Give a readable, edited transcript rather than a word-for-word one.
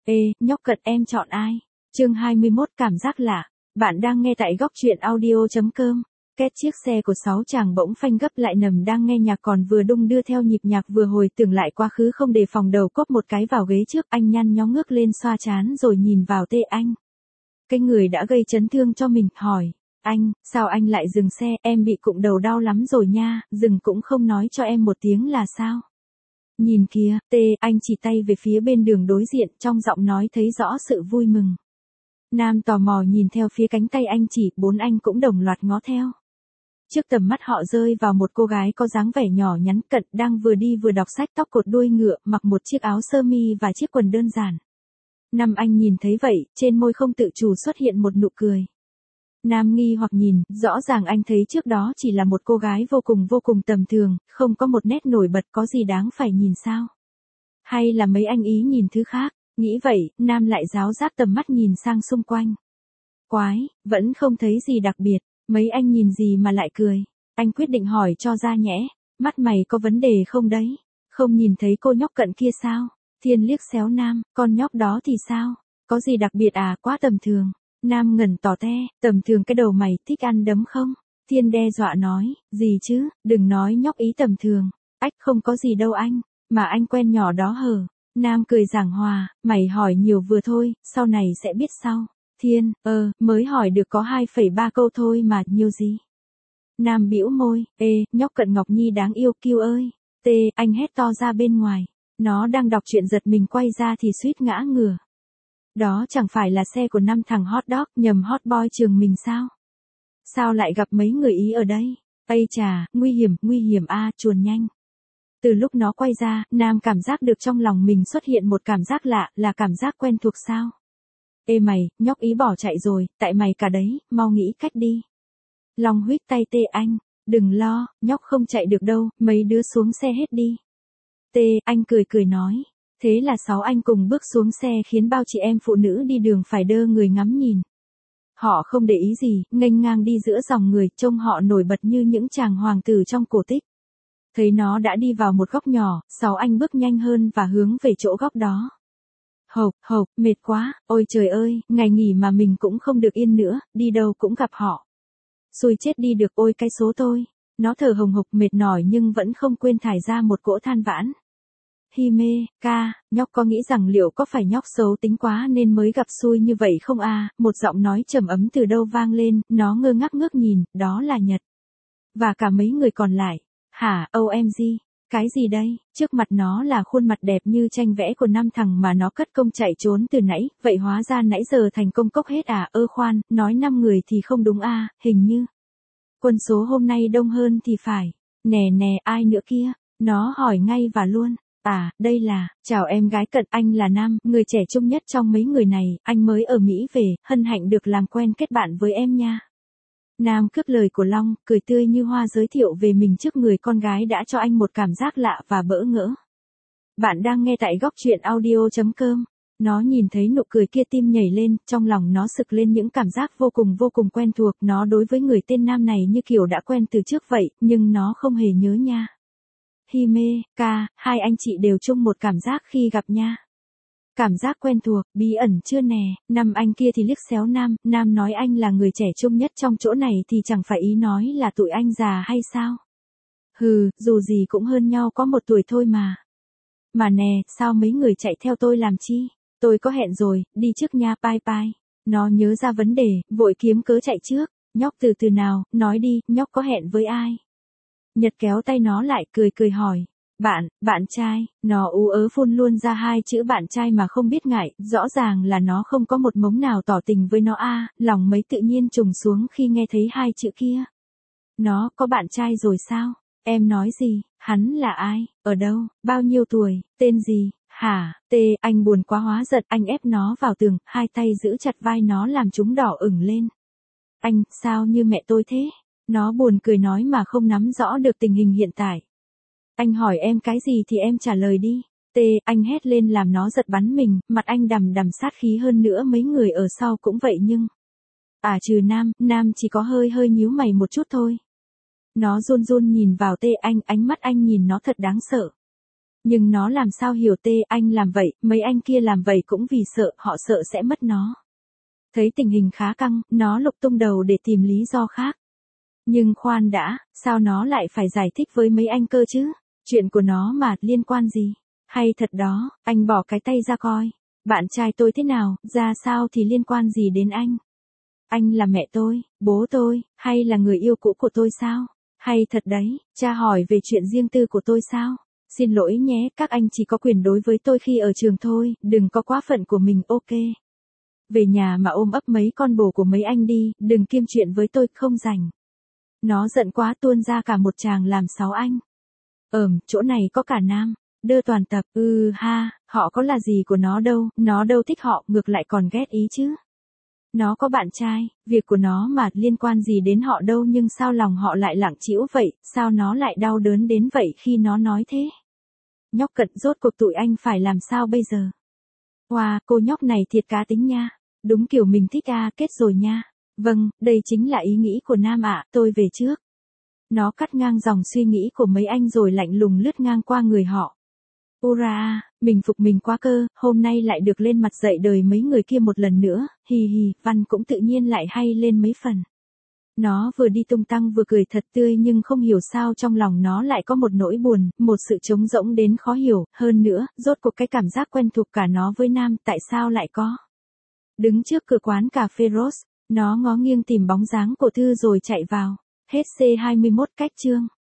Ê, nhóc cận em chọn ai? Chương 21 cảm giác lạ. Bạn đang nghe tại góc truyện audio.com. Két chiếc xe của 6 chàng bỗng phanh gấp lại nằm đang nghe nhạc còn vừa đung đưa theo nhịp nhạc vừa hồi tưởng lại quá khứ không đề phòng đầu cốp một cái vào ghế trước. Anh nhăn nhó ngước lên xoa trán rồi nhìn vào Tê Anh. Cái người đã gây chấn thương cho mình, hỏi. Anh, sao anh lại dừng xe, em bị cụng đầu đau lắm rồi nha, dừng cũng không nói cho em một tiếng là sao? Nhìn kìa, Anh chỉ tay về phía bên đường đối diện, trong giọng nói thấy rõ sự vui mừng. Nam tò mò nhìn theo phía cánh tay anh chỉ, bốn anh cũng đồng loạt ngó theo. Trước tầm mắt họ rơi vào một cô gái có dáng vẻ nhỏ nhắn cận đang vừa đi vừa đọc sách, tóc cột đuôi ngựa, mặc một chiếc áo sơ mi và chiếc quần đơn giản. Năm anh nhìn thấy vậy, trên môi không tự chủ xuất hiện một nụ cười. Nam nghi hoặc nhìn, rõ ràng anh thấy trước đó chỉ là một cô gái vô cùng tầm thường, không có một nét nổi bật, có gì đáng phải nhìn sao? Hay là mấy anh ý nhìn thứ khác? Nghĩ vậy, Nam lại ráo rác tầm mắt nhìn sang xung quanh. Quái, vẫn không thấy gì đặc biệt, mấy anh nhìn gì mà lại cười? Anh quyết định hỏi cho ra nhẽ, mắt mày có vấn đề không đấy? Không nhìn thấy cô nhóc cận kia sao? Thiên liếc xéo Nam, con nhóc đó thì sao? Có gì đặc biệt à, quá tầm thường. Nam ngẩn tỏ te, tầm thường cái đầu mày, thích ăn đấm không? Thiên đe dọa nói, gì chứ, đừng nói nhóc ý tầm thường. Ách, không có gì đâu anh, mà anh quen nhỏ đó hờ. Nam cười giảng hòa, mày hỏi nhiều vừa thôi, sau này sẽ biết sau. Thiên, mới hỏi được có 2,3 câu thôi mà, nhiều gì? Nam bĩu môi, nhóc cận Ngọc Nhi đáng yêu kiêu ơi. Anh hét to ra bên ngoài. Nó đang đọc truyện giật mình quay ra thì suýt ngã ngửa. Đó chẳng phải là xe của 5 thằng hot dog, nhầm hot boy trường mình sao? Sao lại gặp mấy người Ý ở đây? Ây chà, nguy hiểm a, chuồn nhanh. Từ lúc nó quay ra, Nam cảm giác được trong lòng mình xuất hiện một cảm giác lạ, là cảm giác quen thuộc sao? Ê mày, nhóc Ý bỏ chạy rồi, tại mày cả đấy, mau nghĩ cách đi. Long huýt tay Anh, đừng lo, nhóc không chạy được đâu, mấy đứa xuống xe hết đi. Anh cười nói. Thế là 6 anh cùng bước xuống xe khiến bao chị em phụ nữ đi đường phải đơ người ngắm nhìn. Họ không để ý gì, nghênh ngang đi giữa dòng người, trông họ nổi bật như những chàng hoàng tử trong cổ tích. Thấy nó đã đi vào một góc nhỏ, 6 anh bước nhanh hơn và hướng về chỗ góc đó. Hộc, mệt quá, ôi trời ơi, ngày nghỉ mà mình cũng không được yên nữa, đi đâu cũng gặp họ. Xui chết đi được, ôi cái số tôi. Nó thở hồng hộc mệt mỏi nhưng vẫn không quên thải ra một cỗ than vãn. Hi mê, ca, nhóc có nghĩ rằng liệu có phải nhóc xấu tính quá nên mới gặp xui như vậy không à? Một giọng nói trầm ấm từ đâu vang lên, nó ngơ ngác ngước nhìn, đó là Nhật. Và cả mấy người còn lại. Hả, OMG, cái gì đây? Trước mặt nó là khuôn mặt đẹp như tranh vẽ của 5 thằng mà nó cất công chạy trốn từ nãy, vậy hóa ra nãy giờ thành công cốc hết à? Khoan, nói 5 người thì không đúng à, hình như. Quân số hôm nay đông hơn thì phải. Nè, ai nữa kia? Nó hỏi ngay và luôn. À, đây là, chào em gái cận, anh là Nam, người trẻ trung nhất trong mấy người này, anh mới ở Mỹ về, hân hạnh được làm quen kết bạn với em nha. Nam cướp lời của Long, cười tươi như hoa giới thiệu về mình trước người con gái đã cho anh một cảm giác lạ và bỡ ngỡ. Bạn đang nghe tại góc truyện audio.com. Nó nhìn thấy nụ cười kia tim nhảy lên, trong lòng nó sực lên những cảm giác vô cùng quen thuộc, nó đối với người tên Nam này như kiểu đã quen từ trước vậy, nhưng nó không hề nhớ nha. Hi mê, ca, hai anh chị đều chung một cảm giác khi gặp nha. Cảm giác quen thuộc, bí ẩn chưa nè, 5 anh kia thì liếc xéo Nam nói anh là người trẻ trung nhất trong chỗ này thì chẳng phải ý nói là tụi anh già hay sao? Hừ, dù gì cũng hơn nhau có 1 tuổi thôi mà. Mà nè, sao mấy người chạy theo tôi làm chi? Tôi có hẹn rồi, đi trước nha, bye. Nó nhớ ra vấn đề, vội kiếm cớ chạy trước. Nhóc từ từ nào, nói đi, nhóc có hẹn với ai? Nhật kéo tay nó lại, cười hỏi. Bạn trai, nó ú ớ phun luôn ra 2 chữ bạn trai mà không biết ngại, rõ ràng là nó không có một mống nào tỏ tình với nó a, lòng mấy tự nhiên trùng xuống khi nghe thấy 2 chữ kia. Nó có bạn trai rồi sao? Em nói gì? Hắn là ai? Ở đâu? Bao nhiêu tuổi? Tên gì? Hả? Anh buồn quá hóa giận, anh ép nó vào tường, 2 tay giữ chặt vai nó làm chúng đỏ ửng lên. Anh, sao như mẹ tôi thế? Nó buồn cười nói mà không nắm rõ được tình hình hiện tại. Anh hỏi em cái gì thì em trả lời đi. Anh hét lên làm nó giật bắn mình, mặt anh đằm sát khí hơn nữa, mấy người ở sau cũng vậy nhưng. À trừ Nam chỉ có hơi nhíu mày một chút thôi. Nó run nhìn vào Anh, ánh mắt anh nhìn nó thật đáng sợ. Nhưng nó làm sao hiểu anh làm vậy, mấy anh kia làm vậy cũng vì sợ, họ sợ sẽ mất nó. Thấy tình hình khá căng, nó lục tung đầu để tìm lý do khác. Nhưng khoan đã, sao nó lại phải giải thích với mấy anh cơ chứ? Chuyện của nó mà, liên quan gì? Hay thật đó, anh bỏ cái tay ra coi. Bạn trai tôi thế nào, ra sao thì liên quan gì đến anh? Anh là mẹ tôi, bố tôi, hay là người yêu cũ của tôi sao? Hay thật đấy, cha hỏi về chuyện riêng tư của tôi sao? Xin lỗi nhé, các anh chỉ có quyền đối với tôi khi ở trường thôi, đừng có quá phận của mình, ok? Về nhà mà ôm ấp mấy con bồ của mấy anh đi, đừng kiêm chuyện với tôi, không rảnh. Nó giận quá tuôn ra cả một tràng làm 6 anh. Chỗ này có cả nam. Đưa toàn tập, ha, họ có là gì của nó đâu thích họ, ngược lại còn ghét ý chứ. Nó có bạn trai, việc của nó mà, liên quan gì đến họ đâu, nhưng sao lòng họ lại lặng trĩu vậy, sao nó lại đau đớn đến vậy khi nó nói thế. Nhóc Cận, rốt cuộc tụi anh phải làm sao bây giờ? Wow, cô nhóc này thiệt cá tính nha. Đúng kiểu mình thích kết rồi nha. Vâng, đây chính là ý nghĩ của Nam ạ, tôi về trước. Nó cắt ngang dòng suy nghĩ của mấy anh rồi lạnh lùng lướt ngang qua người họ. Ura, mình phục mình quá cơ, hôm nay lại được lên mặt dạy đời mấy người kia một lần nữa, hì hì, văn cũng tự nhiên lại hay lên mấy phần. Nó vừa đi tung tăng vừa cười thật tươi, nhưng không hiểu sao trong lòng nó lại có một nỗi buồn, một sự trống rỗng đến khó hiểu, hơn nữa, rốt cuộc cái cảm giác quen thuộc cả nó với Nam, tại sao lại có. Đứng trước cửa quán cà phê Rose, nó ngó nghiêng tìm bóng dáng của Thư rồi chạy vào. Hết C21 cách chương.